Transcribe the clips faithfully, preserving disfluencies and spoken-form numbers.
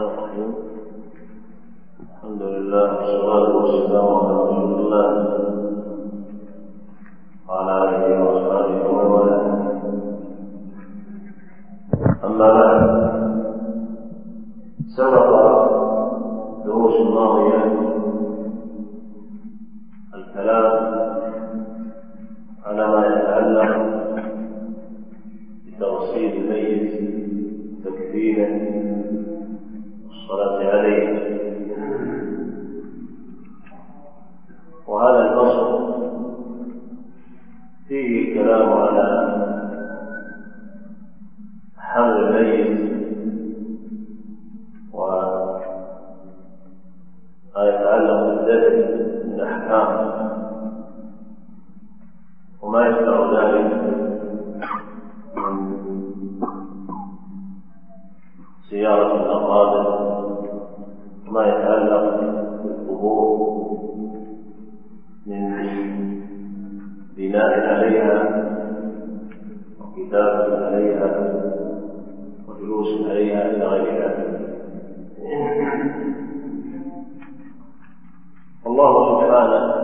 الرحمن الرحيم. الحمد لله والصلاة والسلام على رسول الله وعلى آله وأصحابه ومن والاه. أما بعد، سبق دروس ماضية الكلام على ما يتعلق بتغسيل الميت وتكفينه والصلاة عليه، وهذا الفصل فيه الكلام على حمل الميت وما يتعلق بالدفن من أحكام وما يشرع ذلك من زيارة الأقارب وما يتعلق بالقبور من بناء عليها وكتابة عليها وجلوس عليها إلى غير ذلك. الله سبحانه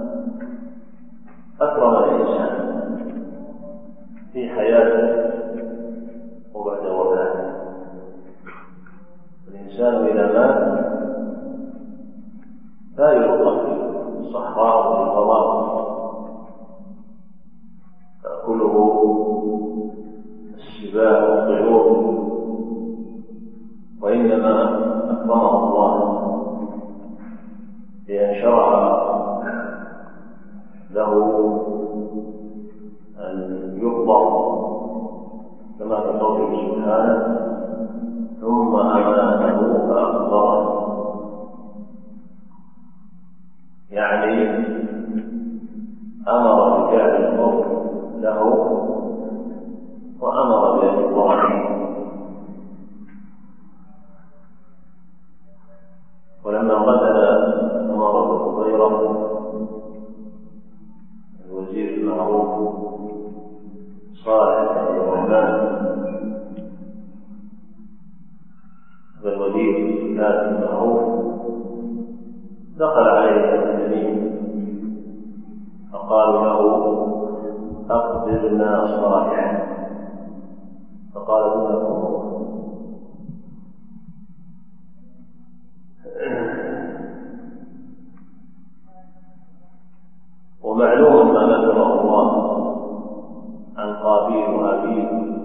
أكرم الإنسان في حياته وبعد وفاته. الإنسان إذا مات لا يلقى في الصحراء والفضاء تأكله السباع والطيور، وإنما أكرمه الله بأن شرع له أن يقبر كما في قوله سبحانه: ثم أماته فأقبره. يعني أمر بجعل القبر له وأمر بإقباره. ولما قتل عمر بن هريرة الوزير المعروف صالح بن الرحمن بالوليد كان المعروف، دخل عليه المسلمين فقالوا له: أخبرنا صالحا. فقال: إنكم ومعلوم ما ذكره الله عن قابيل وهابيل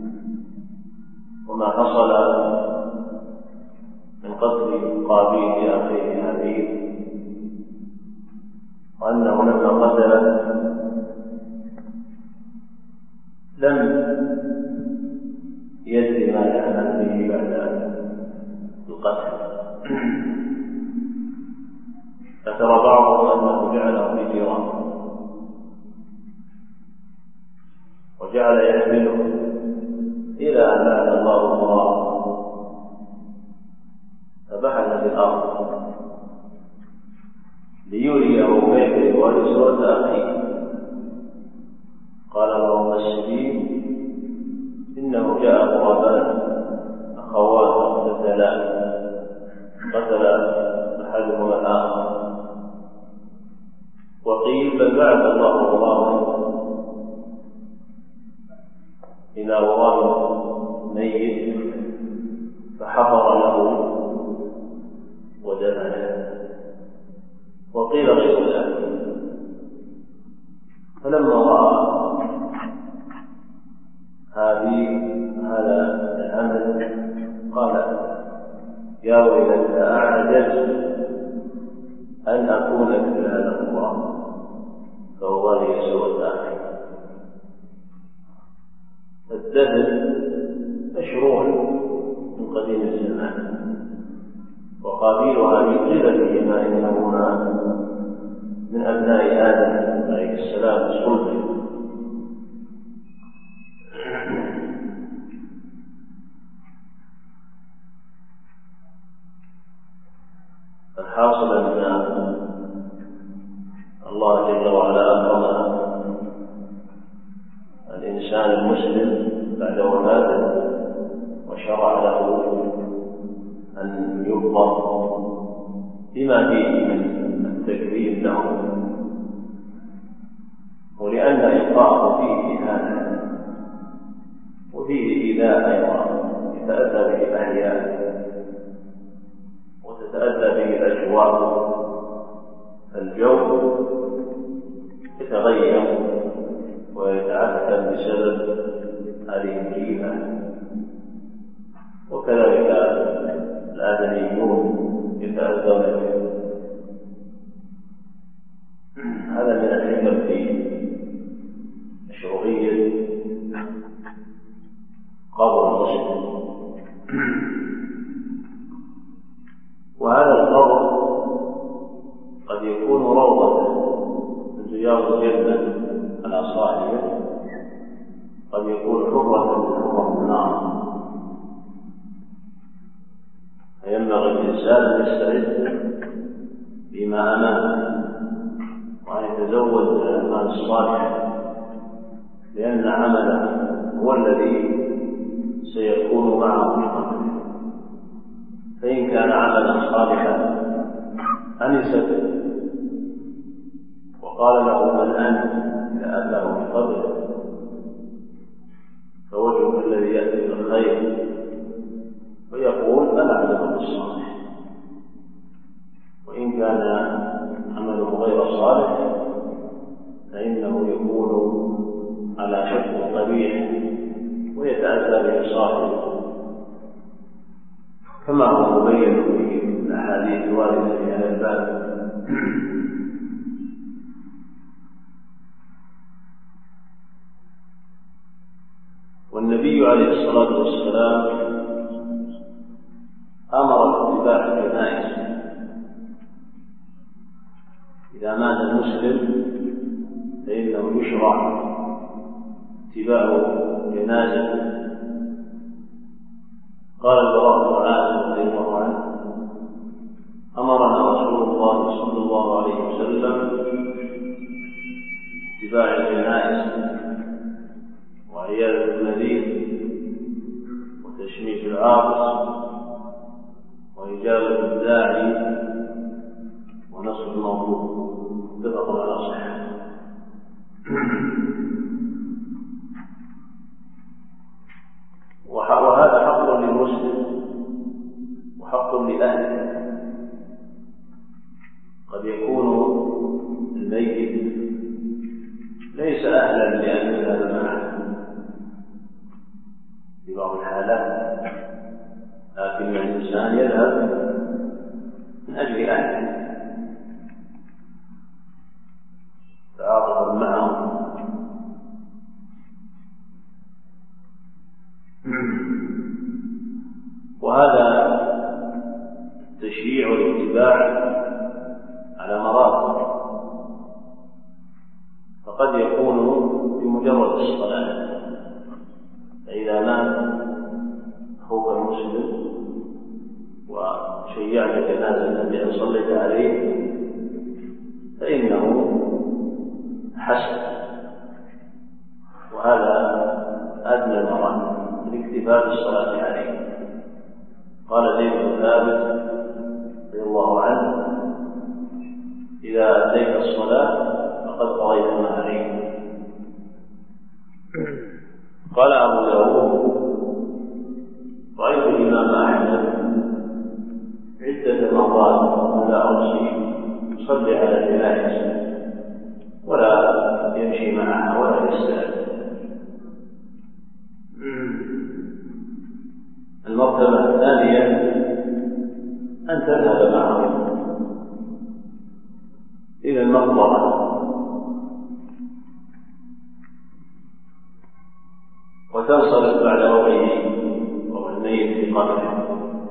وما حصل من قتل قابيل لأخيه هابيل، وأنه لما قتل لم يدري ما يعمل به بعد القتل، ذكر بعضهم أنه جعله في جيرانه وجعل يحمله إلى أن بعث الله الله فبحث في الأرض ليريه كيف يواري سورة أخيه. قال اللهم السبيل إنه جاء غربان أخوات اقتتلا قتل أحدهما الآخر. وقيل بل بعث الله غرابا إلى غراب ميت فحفر له ودفنه. وقيل غير ذلك. فلما رأى هذه هذا العمل قال: يا ويلتى أعجز أن أكون مثل هذا الله، فوالله يسوء أخي. الدفن مشروع من قديم الزمان، وقابيل وهابيل قيل فيهما إنهما من أبناء آدم عليه السلام صلبا. الحاصل أن الله جل وعلا أكرم الإنسان المسلم بعد وفاته وشرع له أن بما فيه من التكريم لهم، ولأن إلقاءه فيه إهانة وفيه إيذاء أيضا يتأذى به الأحياء وتتأذى به الأجواء، فالجو يتغير ويتعفن بسبب هذه الجيفة، وكذلك الآدميون يتأذون به. هذا من الحكم في مشروعية قبر المسلم. وهذا القبر قد يكون روضة من رياض الجنة على صاحبه، قد يكون حفرة من حفر النار. فينبغي الإنسان أن يستعد بما أمامه وأن يتزود من الأعمال الصالحة، لأن عمله هو الذي سيكون معه في قبره. فإن كان عملا صالحا أنس به وقال له من أنت إذا أتاه في قبره، فوجهه الذي يأتي بالخير ويقول أنا عمله الصالح. وإن كان عمله غير صالح فإنه يكون على شكل قبيح ويتأذى به صاحبه، كما هو مبين في الأحاديث الواردة في هذا الباب. والنبي عليه الصلاة والسلام أمر باتباع الجنائز. إذا مات المسلم فإنه يشرع اتباع جنازته. قال البراء بن عازب رضي الله عنه: أمرنا رسول الله صلى الله عليه وسلم اتباع الجنائز وعيادة المريض وتشميت العاطس وإجابة الداعي ونصر المظلوم. متفق على صحته. وهذا حق للمسلم وحق لأهله. قد يكون الميت ليس أهلا لأن يذهب معه في بعض الحالات، لكن الإنسان يذهب من أجل أهله تعاطفا معهم. وهذا تشريع الاتباع على مراتب، فقد يكون بمجرد الصلاة. فإذا مات أخوك المسلم وشيعت جنازة بأن صليت عليه فإنه حسن، وهذا أدنى المراتب الاكتفاء بالصلاة عليه. قال زيد بن ثابت رضي الله عنه: إذا أتيت الصلاة فقد قضيت ما عليك. قال أبو داود: رأيت الإمام أحمد عدة مرات على أرسي يصلي على الجنائز ولا يمشي معها ولا يستأذن. المرتبة الثانية أن تذهب معهم إلى المقبرة وتنصرف بعد وضعه والميت في قبره.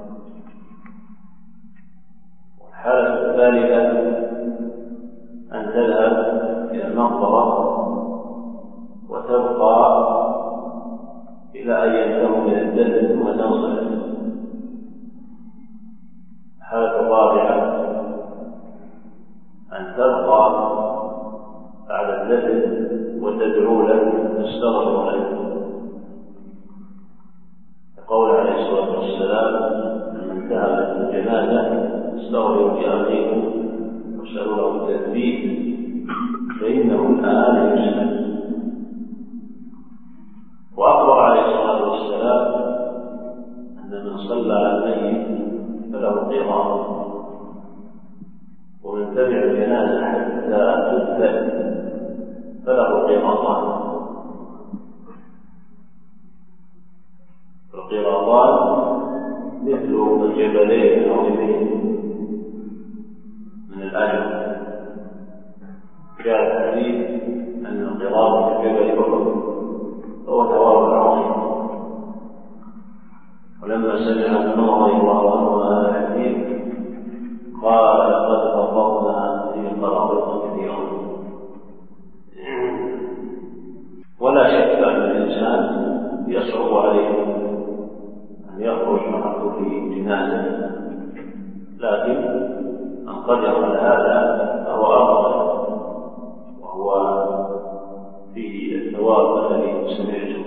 والحالة الثالثة أن تذهب إلى المقبرة وتبقى إلى أن ينتهوا من الدفن ثم تنصرف. الحالة الرابعة أن تبقى بعد الدفن وتدعو له تستغفر له، يقول عليه الصلاة والسلام: من انتهى من الجنازة استغفر بأخيه جبلين عظيمين من الأجر. جاء الحديث أن القرار في جبل أحد هو ثواب عظيم. ولما سمع عمر رضي الله عنه هذا الحديث قال لقد فرطنا في القرارات كثيرا. ولا شك أن الإنسان يصعب عليه أن يخرج مع كل جنازة، لكن من قدر على هذا فهو أفضل، وهو فيه الثواب الذي سمعته.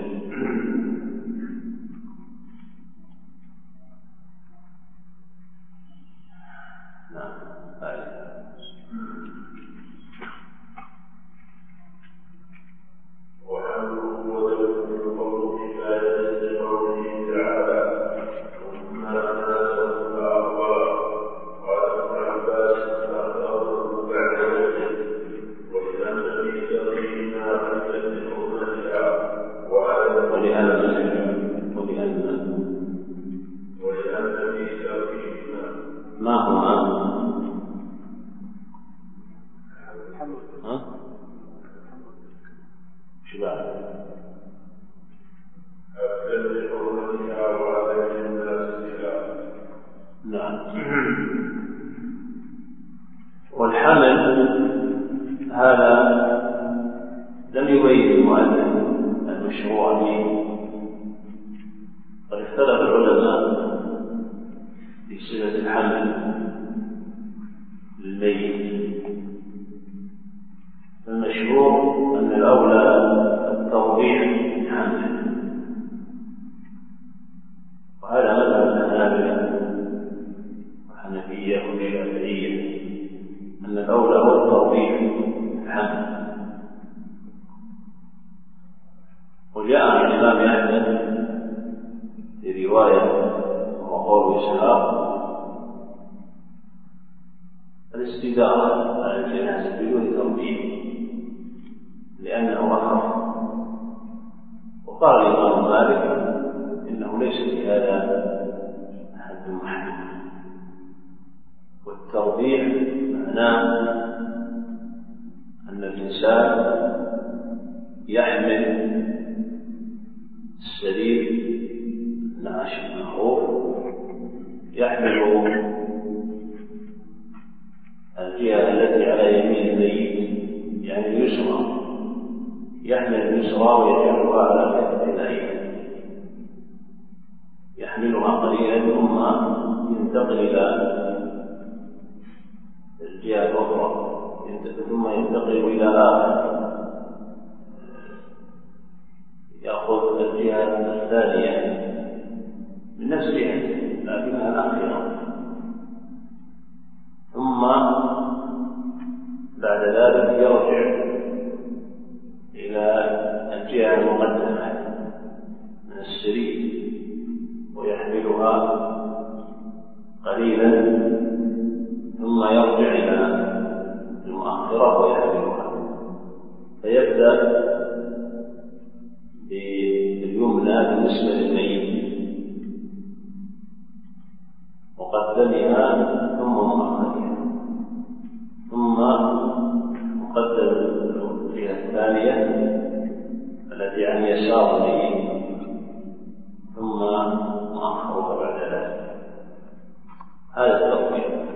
والحمل هذا لم يبين المؤلف المشروع به، قد اختلف العلماء في صفة الحمل للميت. المشروع أن الأولى الترضيع من حمله، وهذا مذهب الحنابلة والحنفية والشافعية أن الأولى هو الترضيع من حمله. وجاء عن الإمام أحمد في رواية وقول إسحاق الاستدارة على الجنازة بدون ترضيع لأنه أخف. وقال الإمام مالك إنه ليس في هذا حد محدود، والترضيع معناه أن الإنسان يحمل السرير النعاش المعروف، يحمل الجهة التي على يمين الميت يعني اليسرى، يحمل اليسرى ويجعلها على كتف الأيمن، يحملها قليلا ثم ينتقل إلى الجهة الأخرى، ثم ينتقل إلى آخر يأخذ الجهة الثانية من نفس جهة لكنها الأخيرة، ثم بعد ذلك يرجع إلى الجهة المقدمة من السرير ويحملها قليلا ثم يرجع إلى المؤخرة ويحملها، فيبدأ باليمنى بالنسبة للميت مقدمها ثم مؤخرها، ثم مقدم الجهة الثانية التي عن يسار الميت ثم مؤخرها بعد ذلك. هذا الترتيب.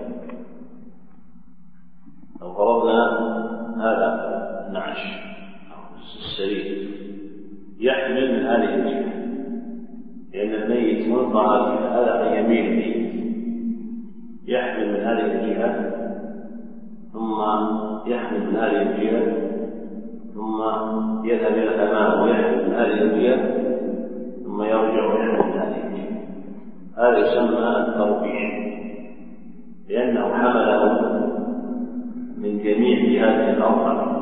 لو فرضنا هذا النعش أو السرير يحمل من هذه الجهة، لأن الميت ملقى على يمين الميت، يحمل من هذه الجهة ثم يحمل من هذه الجهة ثم يذهب إلى الأمام ويحمل من هذه الجهة ثم يرجع ويحمل من هذه الجهة. هذا يسمى التربيع، لأنه حمله من جميع جهات الأرض.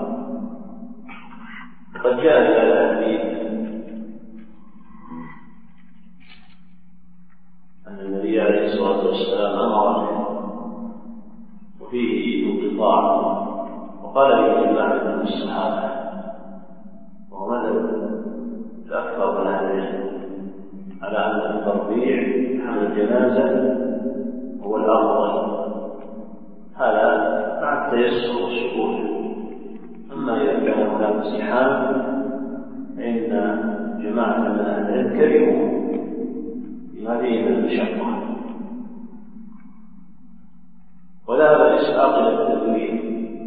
قد جاء في الحديث أن النبي عليه الصلاة والسلام أمر وفيه انقطاع، وقال به جماعة من الصحابة، وهو مذهب الأكثر من أهل العلم على أن التربيع حمل الجنازة هو الأفضل، هذا مع التيسر والسهولة. أما إذا كان هناك زحام فإن جماعة من أهل العلم كرهوا هذه من المشقة، وذهب الإسحاق إلى التدوير،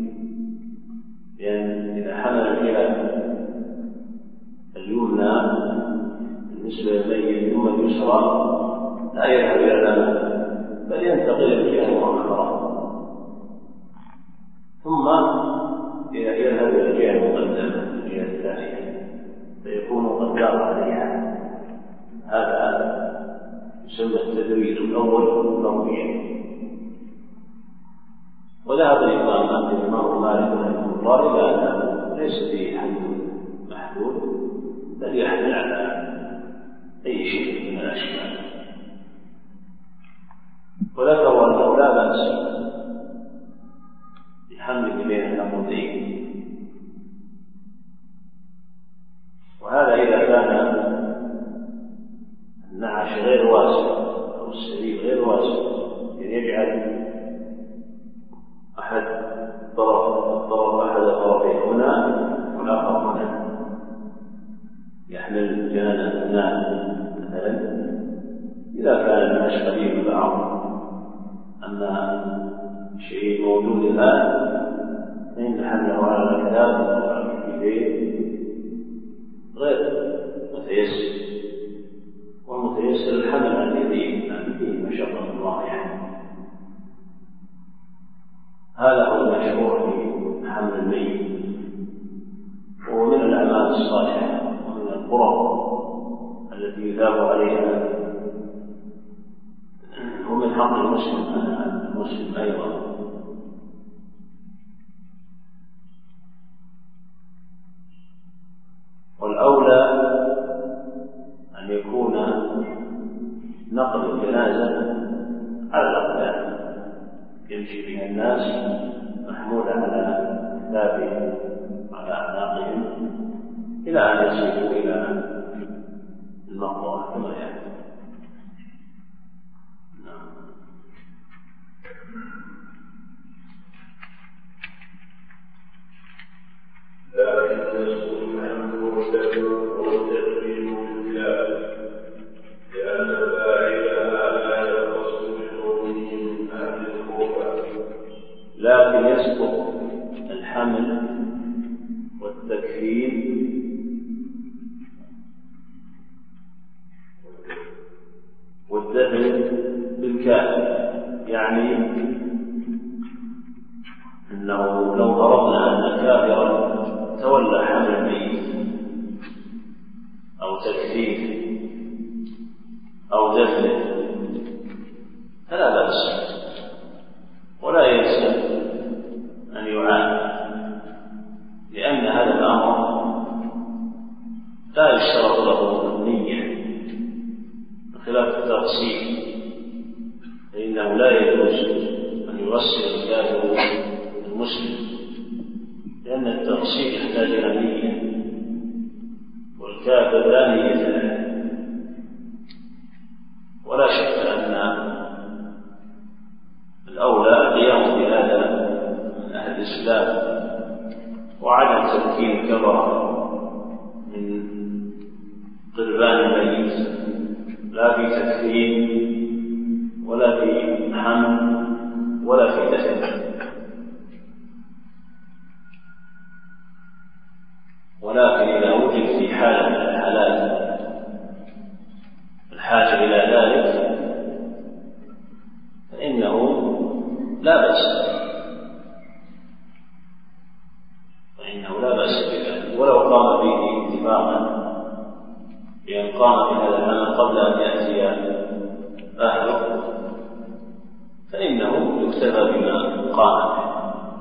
لأن إذا حمل الجهة اليمنى بالنسبة للميت ثم اليسرى لا يذهب إلى الأمام بل ينتقل إلى الجهة المؤخرة، ثم يذهب إلى الجهة المقدمة الجهة الثانية فيكون قد دار عليها. هذا يسمى التدوير الأول والتربيع. وذهب الإمام الإمام مالك رحمه الله إلى أنه ليس فيه حد محدود بل يحمل على أي شيء من الأشكال، وذكروا أنه لا بأس بحمل بين الأمرين، وهذا إذا كان النعش غير واسع أو السبيل غير واسع، يعني يجعل أحد طرف الطرف أحد طرفيه هنا والآخر هنا يحمل جنازة الناس مثلا. إذا كان الناس قريب بعض أما شيء موجود الآن فإن حمله على الكتاب وعلى الكتابين غير متيسر، والمتيسر الحمل على اليدين لأن فيه مشقة واضحة. هذا هو المشروع في حمل الميت، ومن الأعمال الصالحة ومن القرب التي يثاب عليها، ومن حق المسلم المسلم أيضا. والأولى أن يكون نقل الجنازة على الأقدام يمشي بها الناس محمولة على كتابهم على أعناقهم إلى أن يصلوا إلى المقبرة كما يأتي. لكن يسقط الحمد والتكبير والتكبير بالله لأن فاعلها لا يختص بقوله من أهل الكوفة. لكن يسقط الحمل والتكفير والدفن بالكافر، يعني أنه لو فرضنا أن كافرا تولى حمل الميت أو تكفير أو دفنه فلا بأس، ولا يلزم أن يعاني، لأن هذا الأمر لا يشترط له النية بخلاف التغسيل، فإنه لا يجوز أن يغسل الكافر المسلم، لأن التغسيل يحتاج إلى نية والكافر لا نية له. ولا شك أن الأولى القيام بهذا من أهل الإسلام وعدم تمكين الكبرى من قربان الميت، لا في تكفين ولا في حمل ولا في دفن. ولكن إذا وجد في حالة من الحالات الحاجة إلى ذلك فإنه لا بأس فإنه لا بأس بذلك، ولو قام به اتفاقا بأن قام بهذا العمل قبل أن يأتي أهله فإنه يكتفى بما قام به.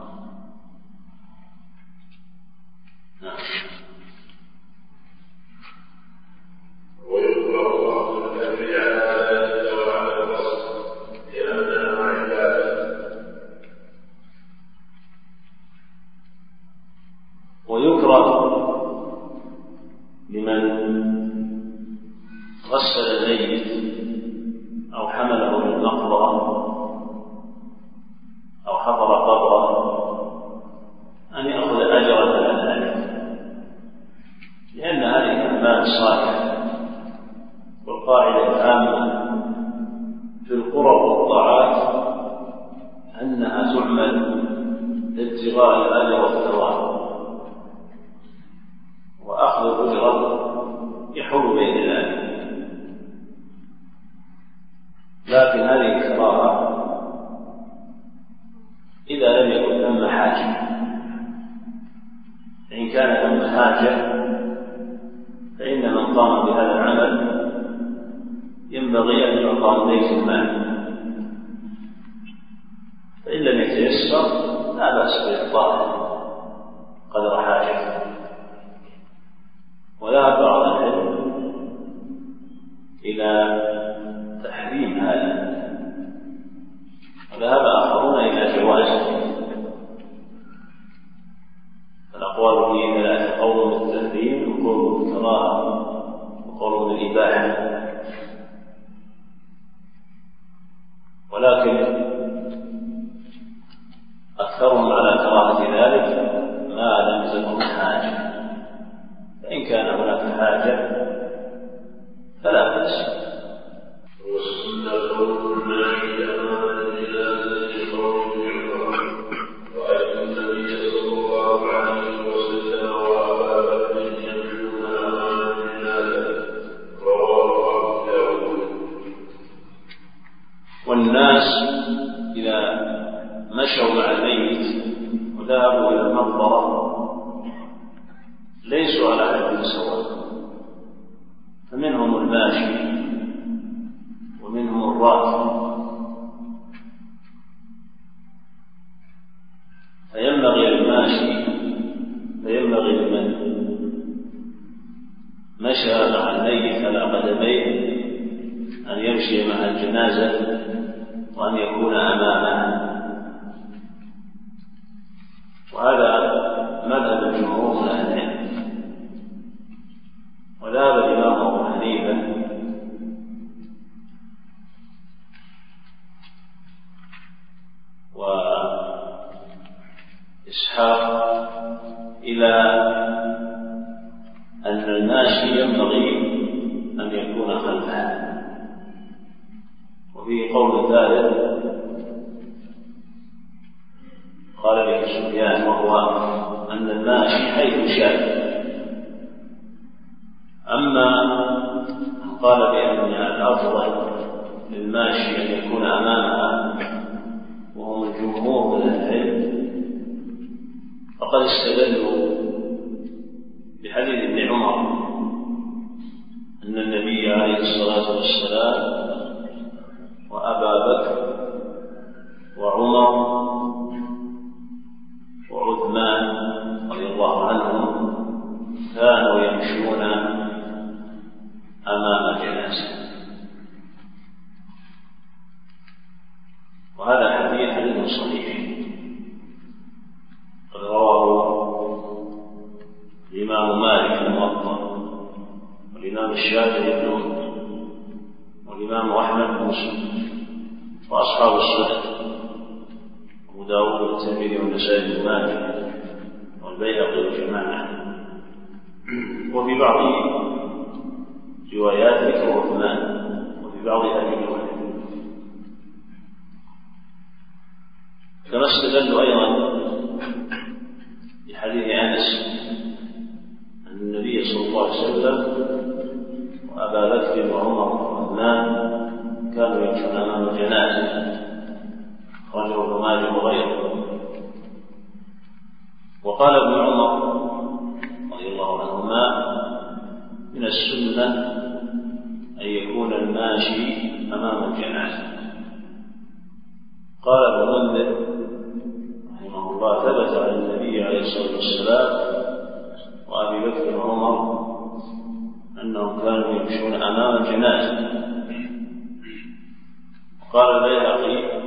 ويكره لمن غسل الميت أو حمله للمقبرة تعمل ابتغاء الأجر والثواب، وأخذ الأجرة يحول بين ذلك. لكن هذه الكراهة إذا لم يكن ثم حاجة، فإن كان ثم حاجة فإن من قام بهذا العمل ينبغي أن يعطى من بيت المال، فإن لم يتيسر لا بأس بإعطائه قدر حاجته. وذهب بعض العلم إلى تحريم هذا، وذهب آخرون إلى جوازه. الأقوال فيه ثلاثة: قول بالتحريم، وقول بالكراهة، وقول بالإباحة. ولكن أكثرهم على كراهة ذلك ما لم تكن حاجة، فإن كان هناك حاجة فلا بأس. والسنة قول الماشي أمام الجنازة قول الجمعة، رأيت النبي صلى الله عليه وسلم وأبا بكر يمشون أمام الجنازة، رواه أبو داود. والناس إذا مشوا مع الميت وذهبوا إلى المقبرة ليسوا على حد سواء، فمنهم الماشي ومنهم الراكب، فينبغي للماشي فينبغي لمن مشى مع الميت على قدميه أن يمشي مع الجنازة وأن يكون أمامها. وهذا مذهب الجمهور من أهل العلم. وذهب الإمام أبو حنيفة وإسحاق إلى أن الماشي ينبغي أن يكون خلفها. وفي قول ثالث قال به سفيان، وهو أن الماشي حيث شاء. أما قال بأن الأفضل للماشي أن يكون أمامها وهم الجمهور من العلم، فقد استدلوا بحديث ابن عمر أن النبي عليه الصلاة والسلام وأبا بكر وعمر وعثمان رضي الله عنهم كانوا يمشون أمام الجنازة. وهذا حديث حديث صحيح قد رواه الإمام مالك الموطأ، والإمام الشافعي بن والإمام أحمد بن مسلم، وأصحاب السنن أبو داود والترمذي والنسائي بن ماجه والبيهقي والجماعة. وفي بعض روايات ذكر عثمان، وفي بعضها ذكر علي. كما استدلوا أيضا بحديث أنس أن النبي صلى الله عليه وسلم وأبا بكر وعمر وعثمان كانوا يمشون أمام الجنازة، خرجه ابن ماجه وغيره. وقال ابن عمر رضي الله عنهما: من السنة أن يكون الماشي أمام الجنازة. قال ابن منذر رحمه الله: ثبت عن النبي عليه الصلاة والسلام وأبي بكر وعمر أنهم كانوا يمشون أمام الجنازة. قال البيهقي: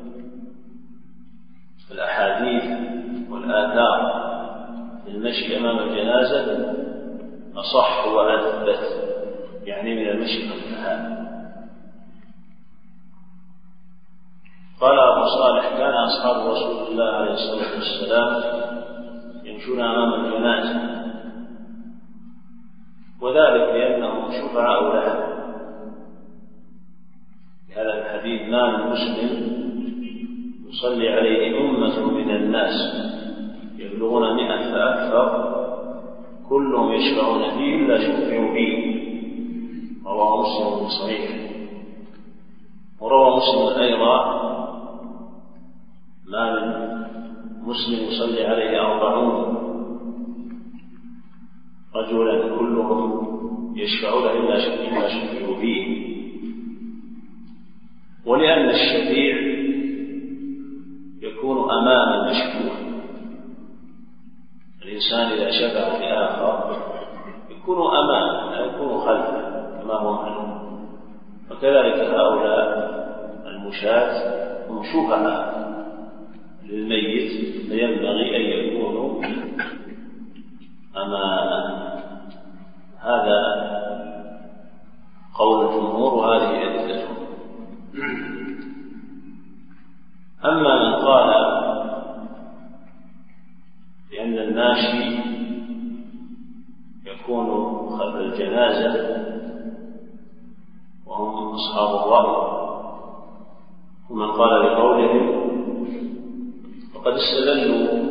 الأحاديث والآثار في المشي أمام الجنازة أصح وأثبت، يعني من المشي خلفها. قال أبو صالح: كان أصحاب رسول الله عليه الصلاة والسلام يمشون أمام الجنازة، وذلك لأنهم شفعاء لها. هذا الحديث: ما من مسلم يصلي عليه أمة من الناس يبلغون مئة فأكثر كلهم يشفعون فيه إلا شفعوا فيه. رواه مسلم صحيح. وروى مسلم أيضا ما من مسلم يصلي عليه أربعون رجلا كلهم يشفعون إلا شفعوا فيه. ولأن الشفيع يكون أمام المشفوع، الإنسان إذا شفع في آخر يكون أمامه لا يكون خلفه كما هو معلوم. وكذلك هؤلاء المشاة هم شفعاء للميت فينبغي أن يكونوا أمامه. هذا قول الجمهور وهذه أدلتهم. أما من قال بأن الماشي يكون خلف الجنازة وهم أصحاب الرأي، ومن قال بقولهم فقد استدلوا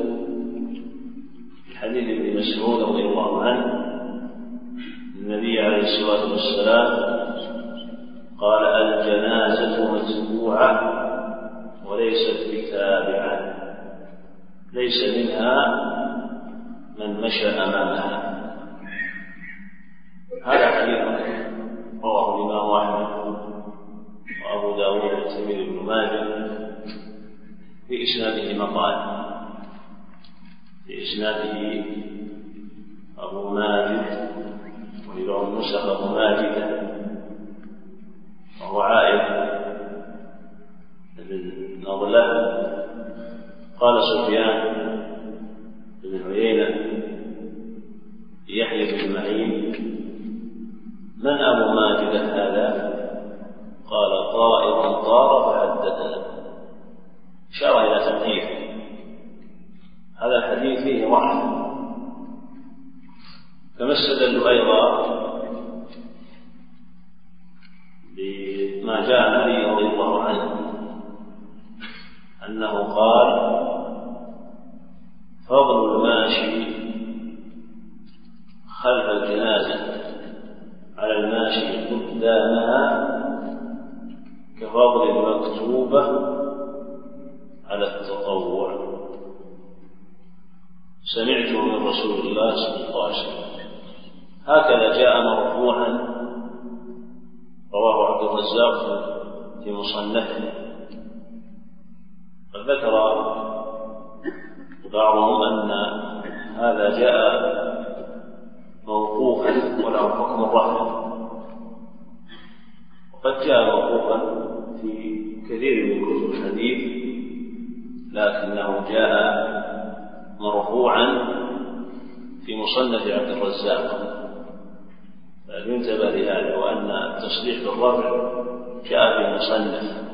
بحديث ابن مسعود رضي الله عنه النبي عليه الصلاة والسلام قال الجنازة متبوعة وليست بتابعة، ليس منها من مشى أمامها. هذا حديث رواه الإمام أحمد وأبو داود والترمذي بن ماجه في إسناده مقال، في إسناده أبو ماجد وله النسخ أبو ماجد وهو عائد بن نضلة. قال سفيان بن عيينة يحيى بن معين من أبو ماجد هذا؟ قال طائر طار فحدثنا، أشار إلى تنقيحه. هذا الحديث فيه ضعف. كما استدلوا أيضا بما جاء عن علي رضي الله عنه أنه قال فضل الماشي خلف الجنازة على الماشي قدامها كفضل المكتوبة على التطوع. سمعته من رسول الله صلى الله عليه وسلم. هكذا جاء مرفوعا رواه عبد الرزاق في مصنفه. فذكر بعضهم أن هذا جاء موقوفا وله حكم الرفع، وقد جاء موقوفا في كثير من كتب الحديث لكنه جاء مرفوعا في مصنف عبد الرزاق، فينتبه لهذا. وأن التصريح بالرفع جاء في مصنف.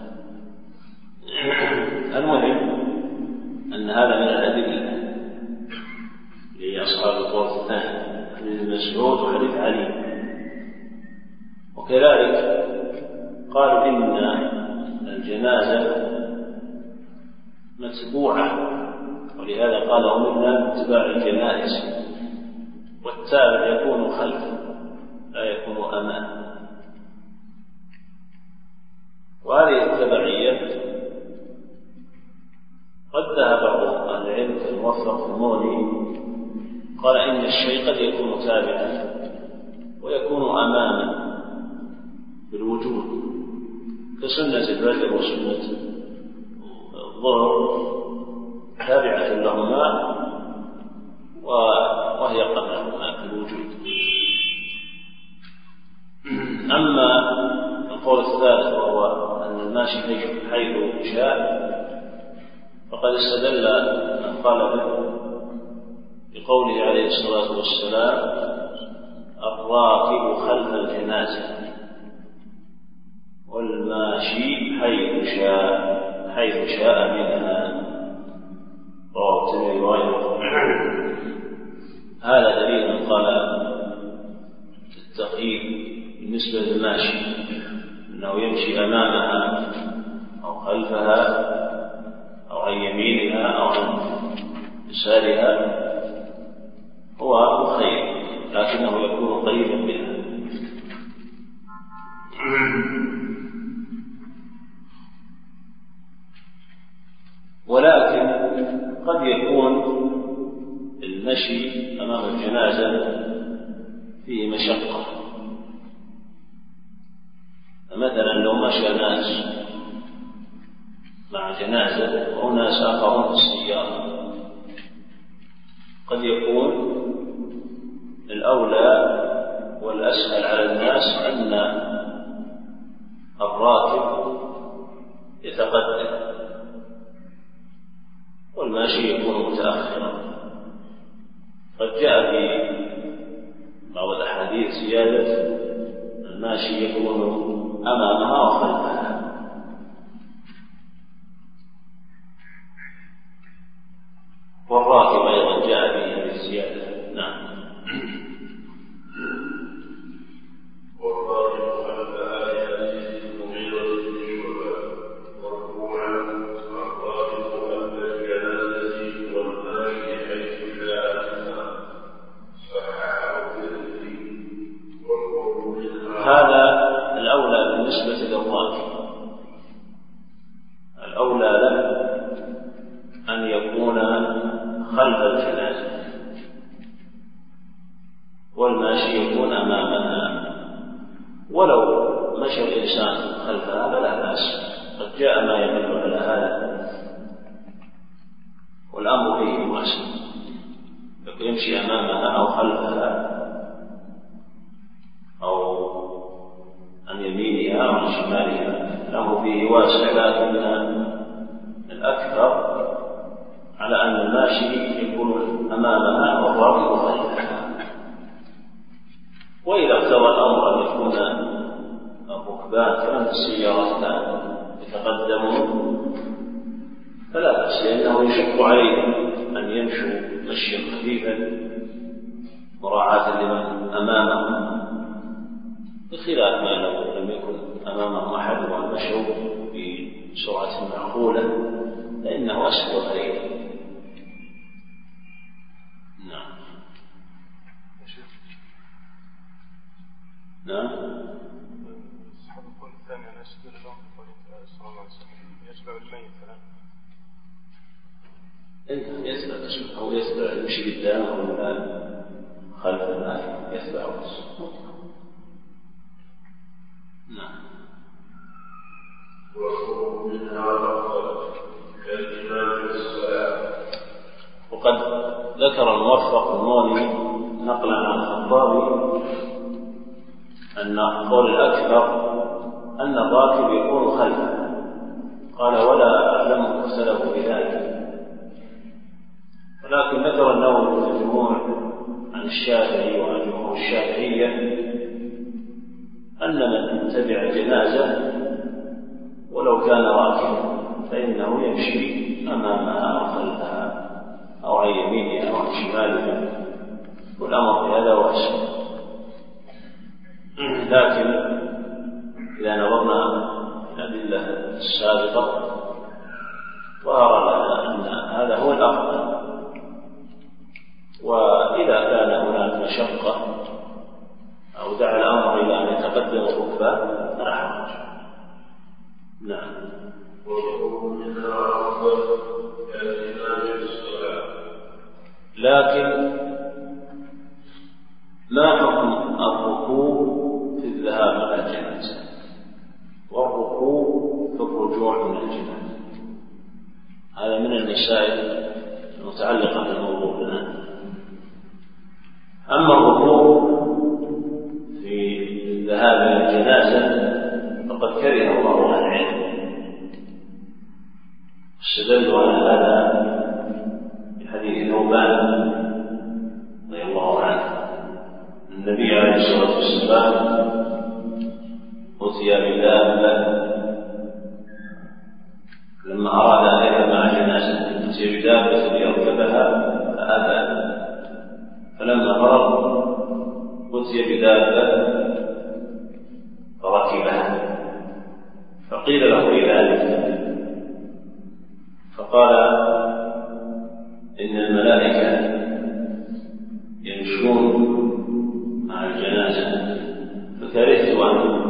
المهم أن هذا من الأدلة لأصحاب القول الثاني، حديث مسعود وحديث علي. وكذلك قالوا إن الجنازة متبوعة، ولهذا قال أمرنا باتباع الجنائز، والتابع يكون خلفه لا يكون أمامه. وهذه التبعية قد ذهب بعض أهل العلم كالموفق المولي قال إن الشيء قد يكون تابعا ويكون أماما بالوجود كسنة الفجر وسنة الظهر تابعة لهما وهي قبلهما في الوجود. أما القول الثالث وهو أن الماشي حيث شاء فقد استدل من قال به بقوله عليه الصلاة والسلام الراكب خلف الجنازة والماشي حيث شاء حيث شاء منها. رواه الترمذي وغيره. هذا دليل قال التقييد بالنسبة للماشي أنه يمشي أمامها أو خلفها عن يمينها أو عن يسارها هو خير، لكنه يكون قريبا منها. ولكن قد يكون المشي أمام الجنازة فيه مشقة، مثلا لو مشى ناس مع جنازة وناس آخرون في السيارة قد يكون الأولى والأسهل على الناس أن الراكب يتقدم والماشي يكون متأخرا. قد جاء في بعض الأحاديث زيادة الماشي يكون أمامها وخلفها. والراكب أيضا جاء به بالزيادة. نعم. والراكب خلفها لحديث المغيرة بن شعبة مرفوعا الراكب خلف الجنازة والماشي حيث جاءتها صححه الترمذي. هذا الأولى بالنسبة للراكب، الأولى له أن يكون خلف الجنازة والماشي يكون أمامها، ولو مشى الإنسان خلفها فلا بأس، قد جاء ما يدل على هذا والأمر فيه واسع، يمشي أمامها أو خلفها أو عن يمينها أو عن شمالها، الأمر فيه واسع، لكن الأكثر على أن الماشي يكون أمامها والراكب خلفها. وإذا اقتضى الأمر أن يكون الركبان كمان في السيارات يتقدمون فلا بأس، لأنه يشق عليهم أن يمشوا مشيا خفيفا مراعاة لمن أمامهم، بخلاف ما لو لم يكن أمامهم أحد ومشوا بسرعة معقولة فإنه أسهل عليهم. نعم. نعم. الصحابة القول الثاني أن يسجد لهم بقوله صلى الله عليه وسلم يتبع الميت إنه يتبع أو يتبع يمشي قدام أو خلف المال يتبع الصوت. نعم. والخروج منها أفضل كالإمام في الصلاة. وقد ذكر الموفق المولي نقلا عن الخطابي أن قول الأكثر أن الراكب يكون خلفه، قال ولا أعلم اختلفوا بذلك، ولكن ذكر النووي في الجموع عن الشافعي وعن جمهور الشافعية أن من تبع جنازة ولو كان راكبا فإنه يمشي أمامها أو خلفها أو عن يمينها أو عن شمالها، والأمر في هذا واسع. لكن إذا نظرنا في الأدلة السابقة ظهر لنا أن هذا هو الأفضل، وإذا كان هناك مشقة أو دعا الأمر إلى أن يتقدم الركبان فلا حرج. نعم. لكن ما حكم الركوب في الذهاب إلى الجنازة والركوب في الرجوع من الجنازة؟ هذا من المسائل المتعلقة بالموضوع الآن. أما الركوب في الذهاب إلى الجنازة فقد كره الله عن العلم، استدلوا على هذا بحديث ثوبان رضي الله عنه النبي عليه الصلاة والسلام أتي بدابة لما أراد أن يذهب مع جنازة، أتي بدابة ليركبها فأبى، فلما فرغ أتي بدابة فركبها، فقيل له في ذلك فقال إن الملائكة يمشون مع الجنازة، فكرهت أن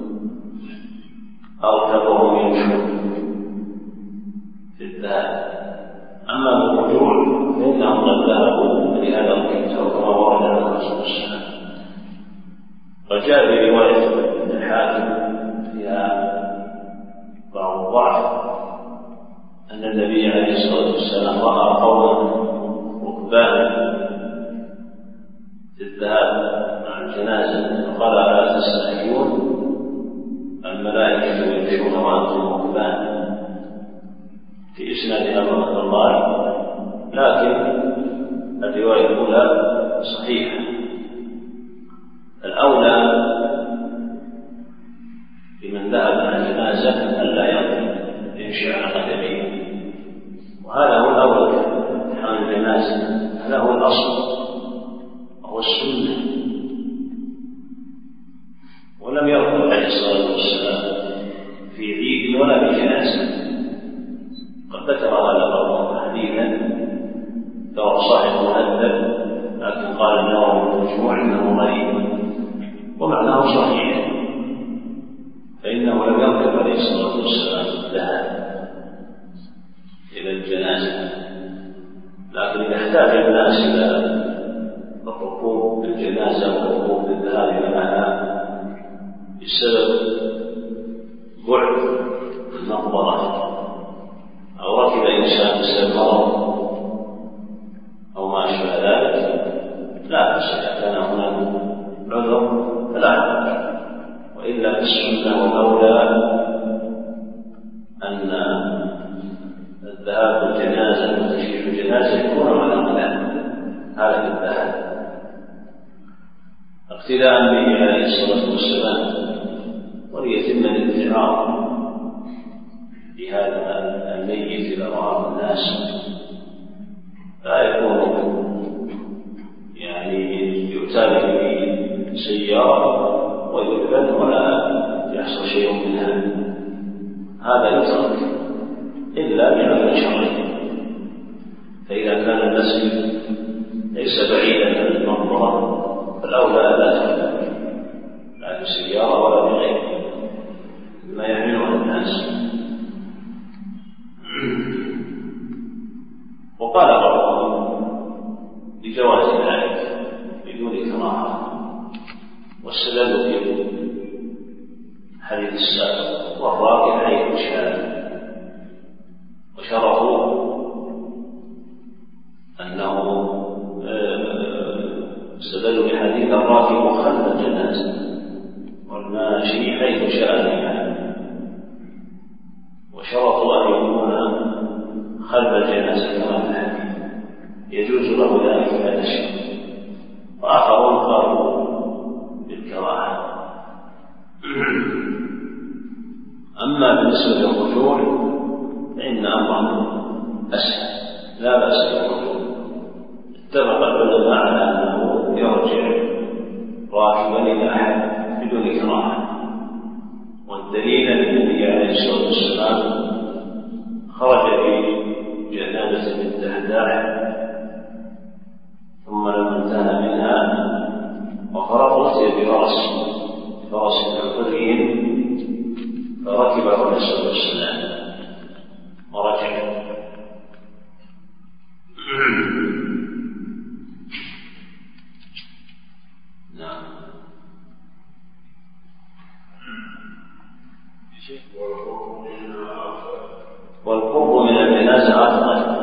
أركبهم يمشون في الذهاب. أما بالرجوع فإنهم قد ذهبوا لهذا الكتاب كما ورد عن الرسول صلى الله عليه وسلم. وجاء في رواية الحاكم فيها بعض الضعف أن النبي عليه الصلاة والسلام رأى قوما ركبانا في الذهاب مع الجنازة فقال: ألا تستحيون؟ الملائكة يمشون وأنتم ركبان. في إسنادها رحمة الله، لكن الرواية الأولى صحيحة. الأولى لمن ذهب مع الجنازة ألا يمشي على قدميه، وهذا هو الأول في حال الجنازة، هذا هو الأصل وهو السنة. ولم يرد عليه الصلاة والسلام في عيد ولا بجنازة. قد ذكر هذا القول حديثا ذكر صاحب مهذب، لكن قال النووي في المجموع انه غريب ومعناه صحيح، فانه لم يركب عليه الصلاه والسلام الذهاب الى الجنازه. لكن اذا احتاج الناس الى الركوب بالجنازه والركوب بالذهاب معها بسبب بعد المقبره، أو ركب إنسان بسبب مرض أو ما أشبه ذلك، لا بأس إذا كان هناك عذر فلا حرج. وإلا فالسنة والأولى أن الذهاب بالجنازة وتشييع الجنازة يكون على قدم هذا الذهاب اقتداء به عليه الصلاة والسلام، وليتم الانتعاظ بهذا الميت إذا رآه الناس، لا يكون يعني يؤتى به سيارة ويدفن ولا يحصل شيء من هذا. هذا يترك إلا بعذر شرعي. فإذا كان المسجد ليس بعيدا عن المقبرة فالأولى لا تدفن لا بسيارة ولا بغيره ما يعمله الناس. وقال بعضهم بجواز ذلك بدون كراهة، والسبب في حديث السابق والراكب حيث شاء، وشرفوا أنه استدلوا بحديث الراكب خلف الجنازة والماشي حيث شاء يعني، وشرطوا أن يكون خلف الجنازة كما في الحديث يجوز له ذلك هذا الشيء. وآخرون قالوا بالكراهة. أما بالنسبة للرجوع فإن أمره أسهل، لا بأس بالرجوع. اتفق العلماء على أنه يرجع راكبا إلى أحد بدون كراهة، والدليل أن النبي عليه الصلاة والسلام خرج في جنازة بنت الدحداح ثم لما انتهى منها وفرغ أتي بفرس فرس حري فركبه عليه الصلاة والسلام ورجع. نعم. والقرب من الجنازة أفضل،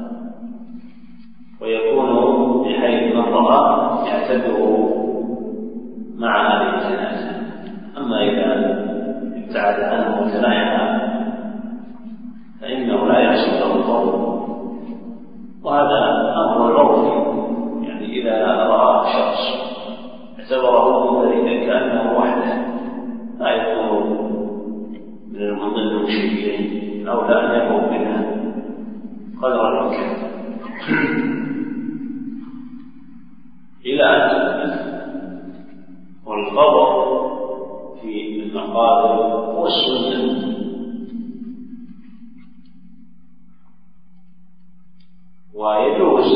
ويكون بحيث من رأى يعتبره مع هذه الجنازة. أما إذا ابتعد عنه وتناحى فإنه لا يحصل له القرب، وهذا أمر عرفي. يعني إذا رأى شخص اعتبره منفردا كأنه وحده لا يكون من المشركين، أو لا أن يكون منها قدر الإمكان إلى أن والقبر في المقابر هو السنة، ويجوز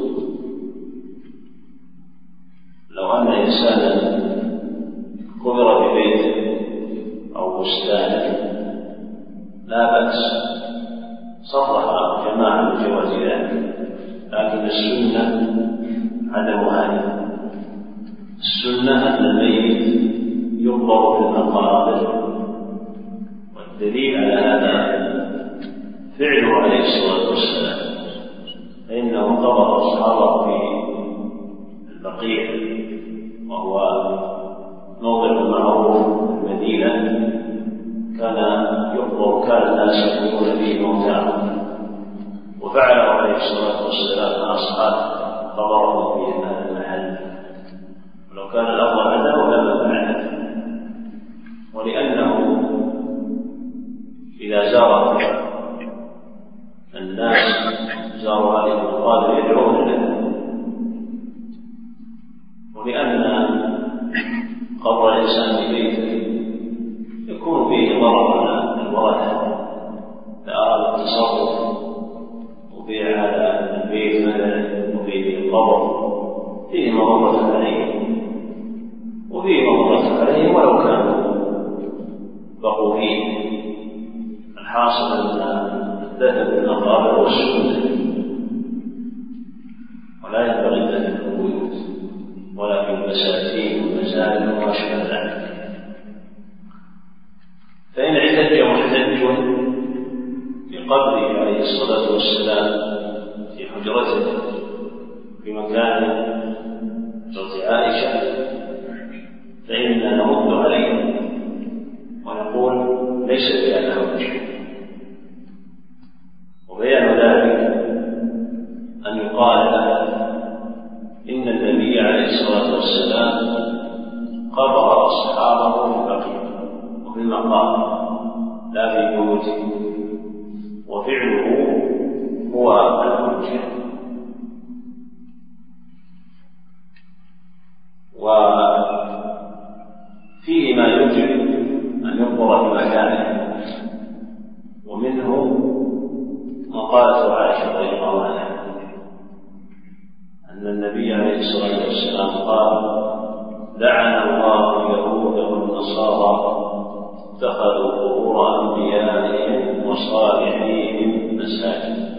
لو أن إنسانا قبر ببيته أو بستانه لا بأس، صرح جماعة بجواز ذلك، لكن السنة عدم هذا. السنة أن الميت يقبر في المقابر، والدليل على هذا فعله عليه الصلاة والسلام، فإنه قبر أصحابه في البقيع، وهو موضع معروف في المدينة كان يقبر، كان الناس يقولون فيه موتاهم، وفعله عليه الصلاة والسلام مع أصحابه قبرهم في هذا المحل، ولو كان الأمر عنده لما فعله. ولأنه إذا زار الناس زاروا هذه المقابر يدعون له، ولأن قبر الإنسان في بيته يكون فيه ضرر على الورثة، فأراد التصرف وبيع هذا البيت مثلا وفيه القبر فيه مضرة عليه وفيه مضرة عليه ولو كانوا بقوا فيه. الحاصل أن الدفن بالمقابر والسنة، ولا ينبغي الدفن في البيوت ولا في المساجد والمساجد وما شابه ذلك. فإن اعتد محتج بقبره عليه الصلاة والسلام في حجرته في مكان حجرة عائشة، فإننا نرد عليه ونقول ليس بهذا وجه. وبيان ذلك أن يقال إن النبي عليه الصلاة والسلام قبر أصحابه في البقيع وفي المقام لا في بيوته، وفعله هو الحجة. وفيه ما يجب أن يقبر في مكانه، ومنه مقالة عائشة رضي الله عنها أن النبي عليه الصلاة والسلام قال: لعن الله اليهود والنصارى اتخذوا قبور أنبيائهم وصالحيهم مساجد.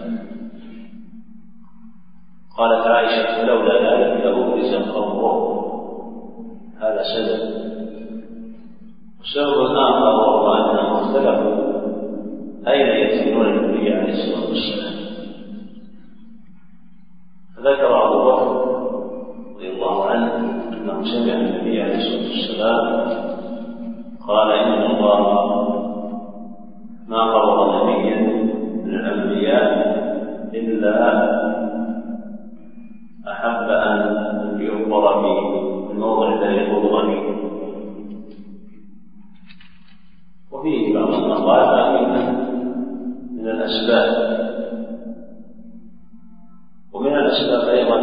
قالت عائشة: فلولا ذلك لبرز قبره. هذا سبب. والسبب الآخر وهو أنهم اختلفوا أين يدفنون النبي عليه الصلاة والسلام، فذكر أبو بكر رضي الله عنه أنه سمع النبي عليه الصلاة والسلام قال: إن الله ما قبض نبيا من الأنبياء إلا أحب أن يقبر في الموضع الذي يقبض فيه. وفيه بعض المقال من الأسباب. ومن الأسباب أيضا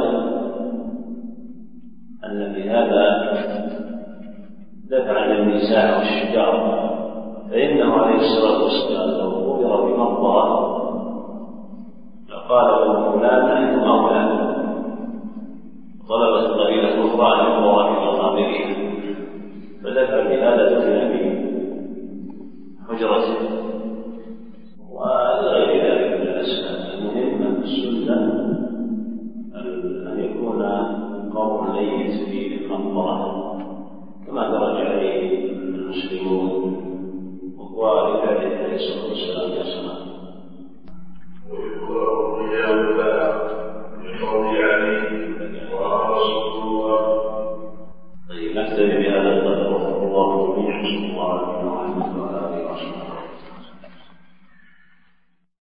أن في هذا دفع للنزاع والشجار، فإنه عليه الصلاة والسلام لو قبر بمقبرة لقال له فلان نحن أولاد، طلبت القبيلة الأخرى أن يقبر